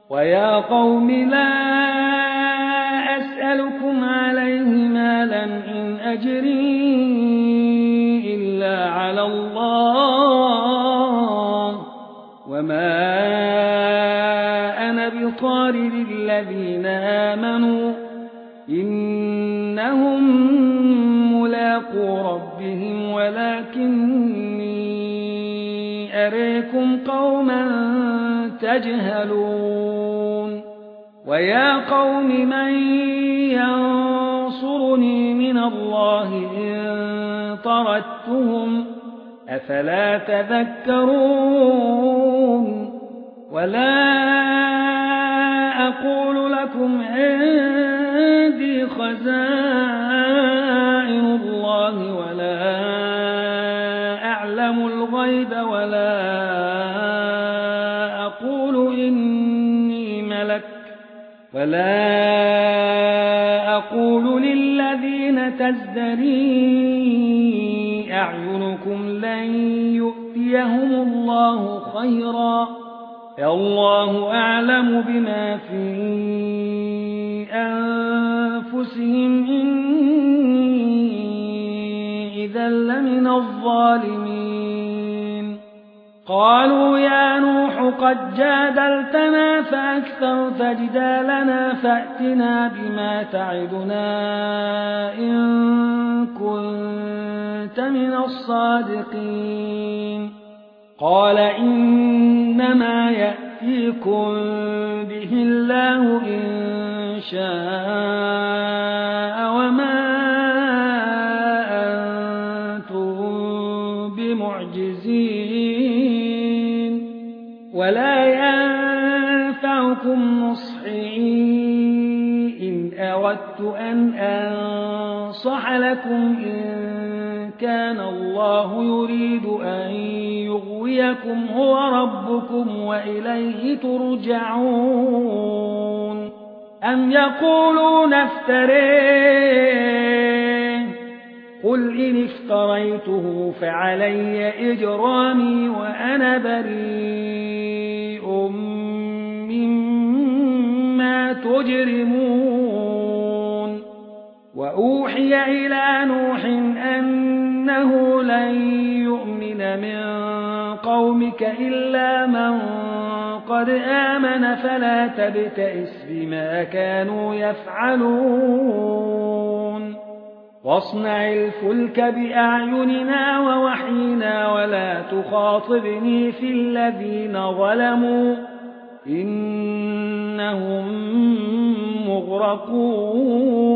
ويا قوم لا أسألكم عليه مالا إن أجري إلا على الله وما أنا بطارد الذين آمنوا إنهم ملاقو ربهم ولكني أريكم قوما تجهلون ويا قوم من ينصرني من الله إن طردتهم أفلا تذكرون ولا أقول لكم عندي خزائن الله ولا أعلم الغيب ولا أقول إني ملك ولا أقول للذين تزدري أعينكم لن يؤتيهم الله خيرا الله أعلم بما في أنفسهم إني إذا لمن الظالمين قالوا يا نوح قد جادلتنا فأكثرت جدالنا فأتنا بما تعدنا إن كنت من الصادقين قال إنما يأتيكم به الله إن شاء وما أنتم بمعجزين ولا ينفعكم نصحي إن أردت أن أنصح لكم إن كان الله يريد أن يغويكم هو ربكم وإليه ترجعون أم يقولون افتريه قل إن افتريته فعلي إجرامي وأنا بريء مما تجرمون وأوحي إلى نوح أنه لن يؤمن من قومك إلا من قد آمن فلا تبتئس بما كانوا يفعلون واصنع الفلك بأعيننا ووحينا ولا تخاطبني في الذين ظلموا إنهم مغرقون